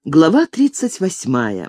Глава 38.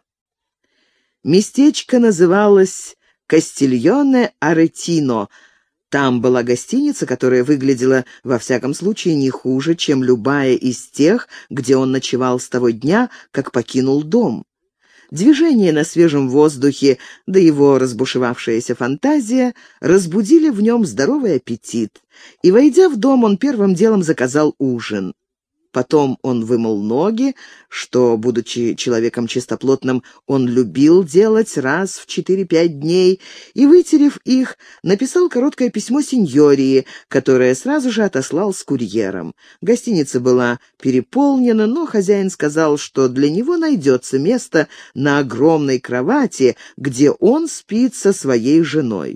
Местечко называлось Кастильоне-Аретино. Там была гостиница, которая выглядела, во всяком случае, не хуже, чем любая из тех, где он ночевал с того дня, как покинул дом. Движение на свежем воздухе, да его разбушевавшаяся фантазия разбудили в нем здоровый аппетит, и, войдя в дом, он первым делом заказал ужин. Потом он вымыл ноги, что, будучи человеком чистоплотным, он любил делать раз в 4-5 дней, и, вытерев их, написал короткое письмо сеньории, которое сразу же отослал с курьером. Гостиница была переполнена, но хозяин сказал, что для него найдется место на огромной кровати, где он спит со своей женой.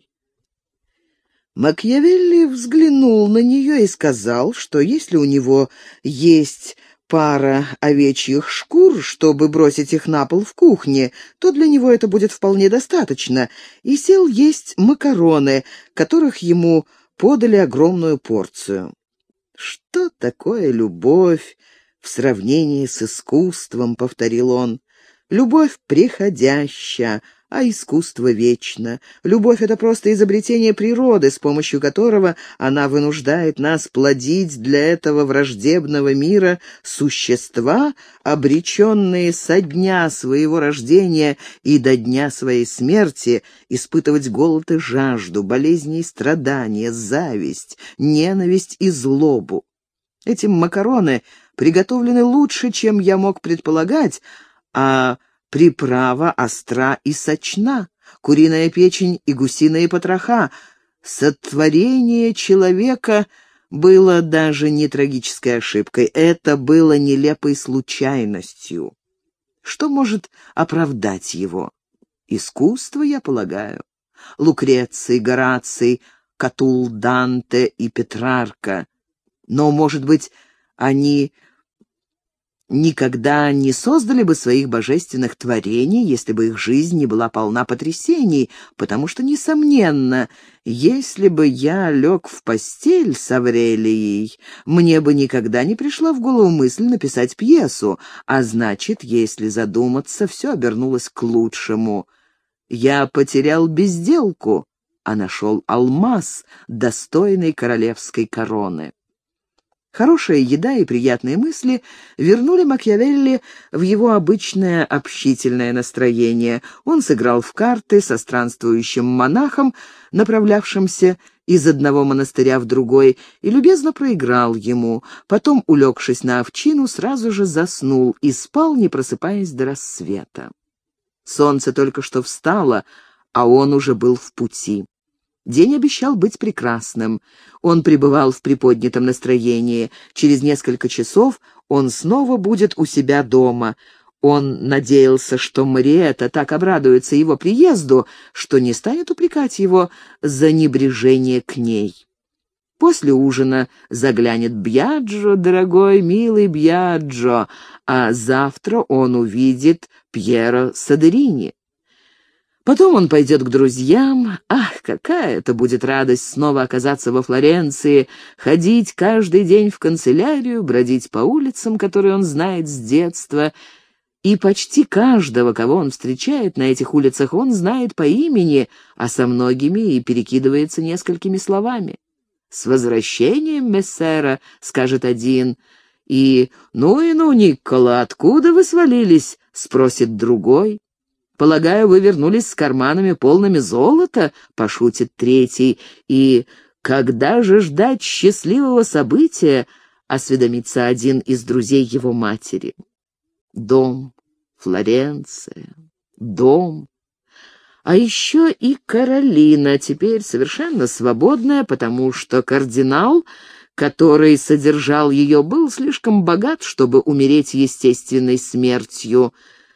Макиавелли взглянул на нее и сказал, что если у него есть пара овечьих шкур, чтобы бросить их на пол в кухне, то для него это будет вполне достаточно, и сел есть макароны, которых ему подали огромную порцию. «Что такое любовь в сравнении с искусством?» — повторил он. «Любовь приходящая, а искусство вечно. Любовь — это просто изобретение природы, с помощью которого она вынуждает нас плодить для этого враждебного мира существа, обреченные со дня своего рождения и до дня своей смерти испытывать голод и жажду, болезни и страдания, зависть, ненависть и злобу. Эти макароны приготовлены лучше, чем я мог предполагать, а приправа остра и сочна, куриная печень и гусиные потроха. Сотворение человека было даже не трагической ошибкой, это было нелепой случайностью. Что может оправдать его? Искусство, я полагаю. Лукреций, Гораций, Катул, Данте и Петрарка. Но, может быть, они никогда не создали бы своих божественных творений, если бы их жизнь не была полна потрясений, потому что, несомненно, если бы я лег в постель с Аврелией, мне бы никогда не пришла в голову мысль написать пьесу, а значит, если задуматься, все обернулось к лучшему. Я потерял безделку, а нашел алмаз, достойный королевской короны. Хорошая еда и приятные мысли вернули Макиавелли в его обычное общительное настроение. Он сыграл в карты со странствующим монахом, направлявшимся из одного монастыря в другой, и любезно проиграл ему. Потом, улегшись на овчину, сразу же заснул и спал, не просыпаясь до рассвета. Солнце только что встало, а он уже был в пути. День обещал быть прекрасным. Он пребывал в приподнятом настроении. Через несколько часов он снова будет у себя дома. Он надеялся, что Мариэтта так обрадуется его приезду, что не станет упрекать его за небрежение к ней. После ужина заглянет Бьяджо, дорогой, милый Бьяджо, а завтра он увидит Пьеро Содерини. Потом он пойдет к друзьям. Ах, какая это будет радость снова оказаться во Флоренции, ходить каждый день в канцелярию, бродить по улицам, которые он знает с детства. И почти каждого, кого он встречает на этих улицах, он знает по имени, а со многими и перекидывается несколькими словами. «С возвращением, мессера», — скажет один, и «Ну и ну, Никколо, откуда вы свалились?» — спросит другой. «Полагаю, вы вернулись с карманами полными золота?» — пошутит третий. И «Когда же ждать счастливого события?» — осведомится один из друзей его матери. Дом, Флоренция, дом. А еще и Каролина, теперь совершенно свободная, потому что кардинал, который содержал ее, был слишком богат, чтобы умереть естественной смертью.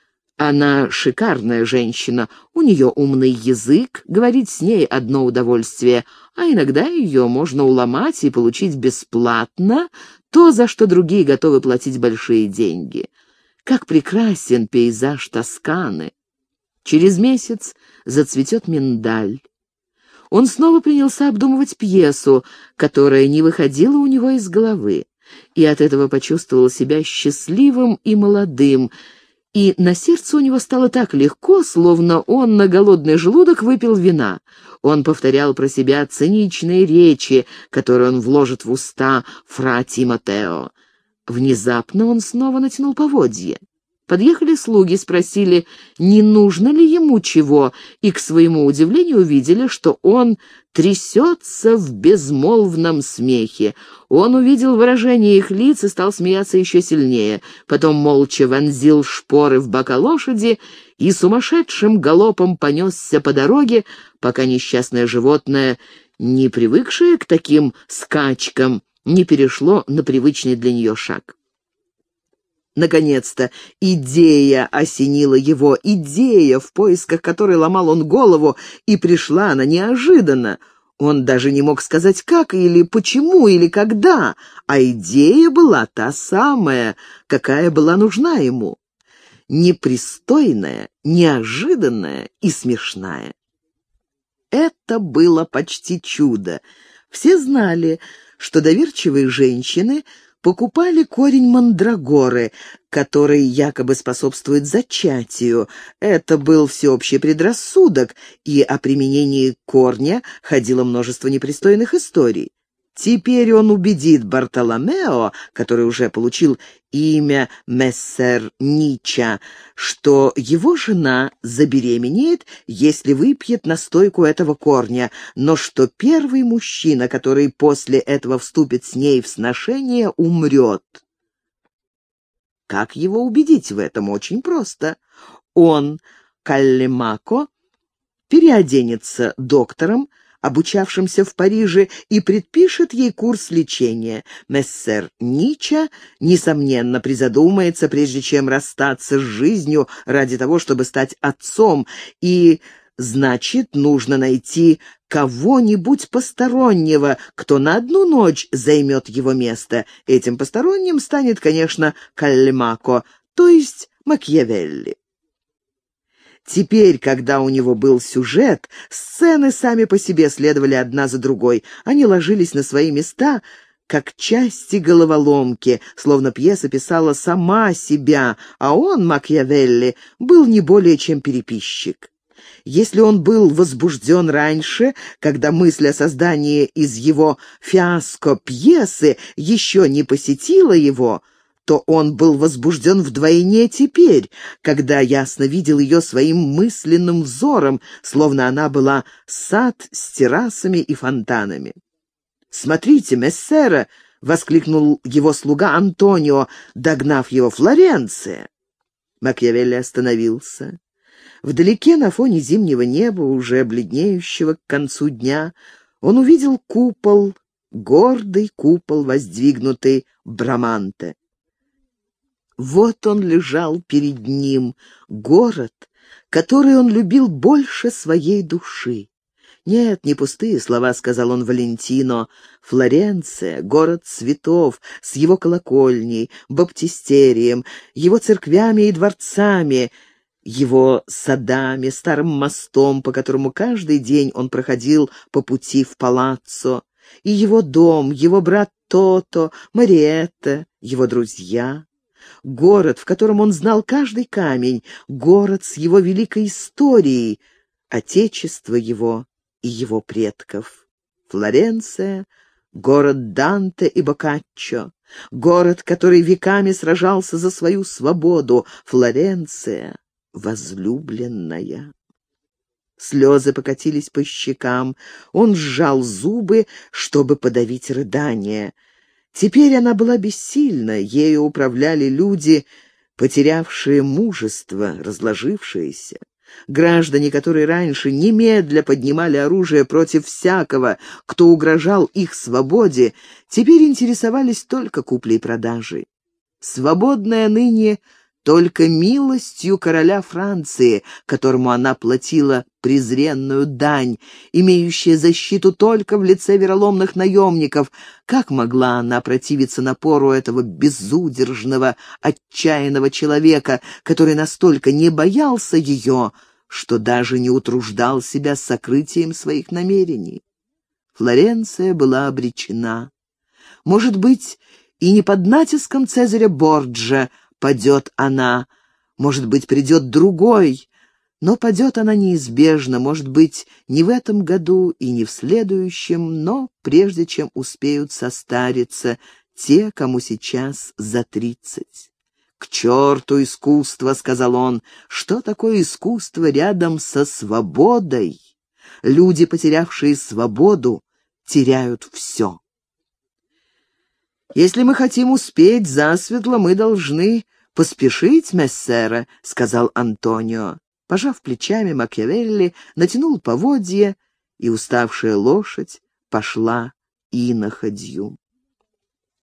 Она шикарная женщина, у нее умный язык, говорить с ней одно удовольствие, а иногда ее можно уломать и получить бесплатно то, за что другие готовы платить большие деньги. Как прекрасен пейзаж Тосканы! Через месяц зацветет миндаль. Он снова принялся обдумывать пьесу, которая не выходила у него из головы, и от этого почувствовал себя счастливым и молодым, и на сердце у него стало так легко, словно он на голодный желудок выпил вина. Он повторял про себя циничные речи, которые он вложит в уста фра Тимотео. Внезапно он снова натянул поводья. Подъехали слуги, спросили, не нужно ли ему чего, и, к своему удивлению, увидели, что он трясется в безмолвном смехе. Он увидел выражение их лиц и стал смеяться еще сильнее. Потом молча вонзил шпоры в бока лошади и сумасшедшим галопом понесся по дороге, пока несчастное животное, не привыкшее к таким скачкам, не перешло на привычный для нее шаг. Наконец-то идея осенила его, идея, в поисках которой ломал он голову, и пришла она неожиданно. Он даже не мог сказать как, или почему, или когда, а идея была та самая, какая была нужна ему. Непристойная, неожиданная и смешная. Это было почти чудо. Все знали, что доверчивые женщины покупали корень мандрагоры, который якобы способствует зачатию. Это был всеобщий предрассудок, и о применении корня ходило множество непристойных историй. Теперь он убедит Бартоломео, который уже получил имя Мессер Нича, что его жена забеременеет, если выпьет настойку этого корня, но что первый мужчина, который после этого вступит с ней в сношение, умрет. Как его убедить в этом? Очень просто. Он, Каллимако, переоденется доктором, обучавшимся в Париже, и предпишет ей курс лечения. Мессер Нича, несомненно, призадумается, прежде чем расстаться с жизнью ради того, чтобы стать отцом, и, значит, нужно найти кого-нибудь постороннего, кто на одну ночь займет его место. Этим посторонним станет, конечно, Каллимако, то есть Макиавелли. Теперь, когда у него был сюжет, сцены сами по себе следовали одна за другой. Они ложились на свои места, как части головоломки, словно пьеса писала сама себя, а он, Макиавелли, был не более чем переписчик. Если он был возбужден раньше, когда мысль о создании из его фиаско пьесы еще не посетила его, то он был возбужден вдвойне теперь, когда ясно видел ее своим мысленным взором, словно она была сад с террасами и фонтанами. «Смотрите, мессера!» — воскликнул его слуга Антонио, догнав его. «Флоренция!» Макиавелли остановился. Вдалеке, на фоне зимнего неба, уже бледнеющего к концу дня, он увидел купол, гордый купол, воздвигнутый Браманте. Вот он лежал перед ним, город, который он любил больше своей души. «Нет, не пустые слова», — сказал он Валентино. «Флоренция — город цветов, с его колокольней, баптистерием, его церквями и дворцами, его садами, старым мостом, по которому каждый день он проходил по пути в палаццо, и его дом, его брат Тото, Мариетта, его друзья». Город, в котором он знал каждый камень, город с его великой историей, отечество его и его предков. Флоренция — город Данте и Боккаччо, город, который веками сражался за свою свободу. Флоренция — возлюбленная. Слезы покатились по щекам, он сжал зубы, чтобы подавить рыдание. Теперь она была бессильна, ею управляли люди, потерявшие мужество, разложившиеся. Граждане, которые раньше немедля поднимали оружие против всякого, кто угрожал их свободе, теперь интересовались только куплей-продажей. Свободная ныне только милостью короля Франции, которому она платила презренную дань, имеющая защиту только в лице вероломных наемников. Как могла она противиться напору этого безудержного, отчаянного человека, который настолько не боялся ее, что даже не утруждал себя сокрытием своих намерений? Флоренция была обречена. Может быть, и не под натиском Цезаря Борджа падет она, Может быть, придет другой, но падет она неизбежно, может быть, не в этом году и не в следующем, но прежде чем успеют состариться те, кому сейчас за 30. «К черту искусство!» — сказал он. «Что такое искусство рядом со свободой? Люди, потерявшие свободу, теряют все. Если мы хотим успеть засветло, мы должны поспешить, мессера», — сказал Антонио. Пожав плечами, Макиавелли натянул поводья, и уставшая лошадь пошла иноходью.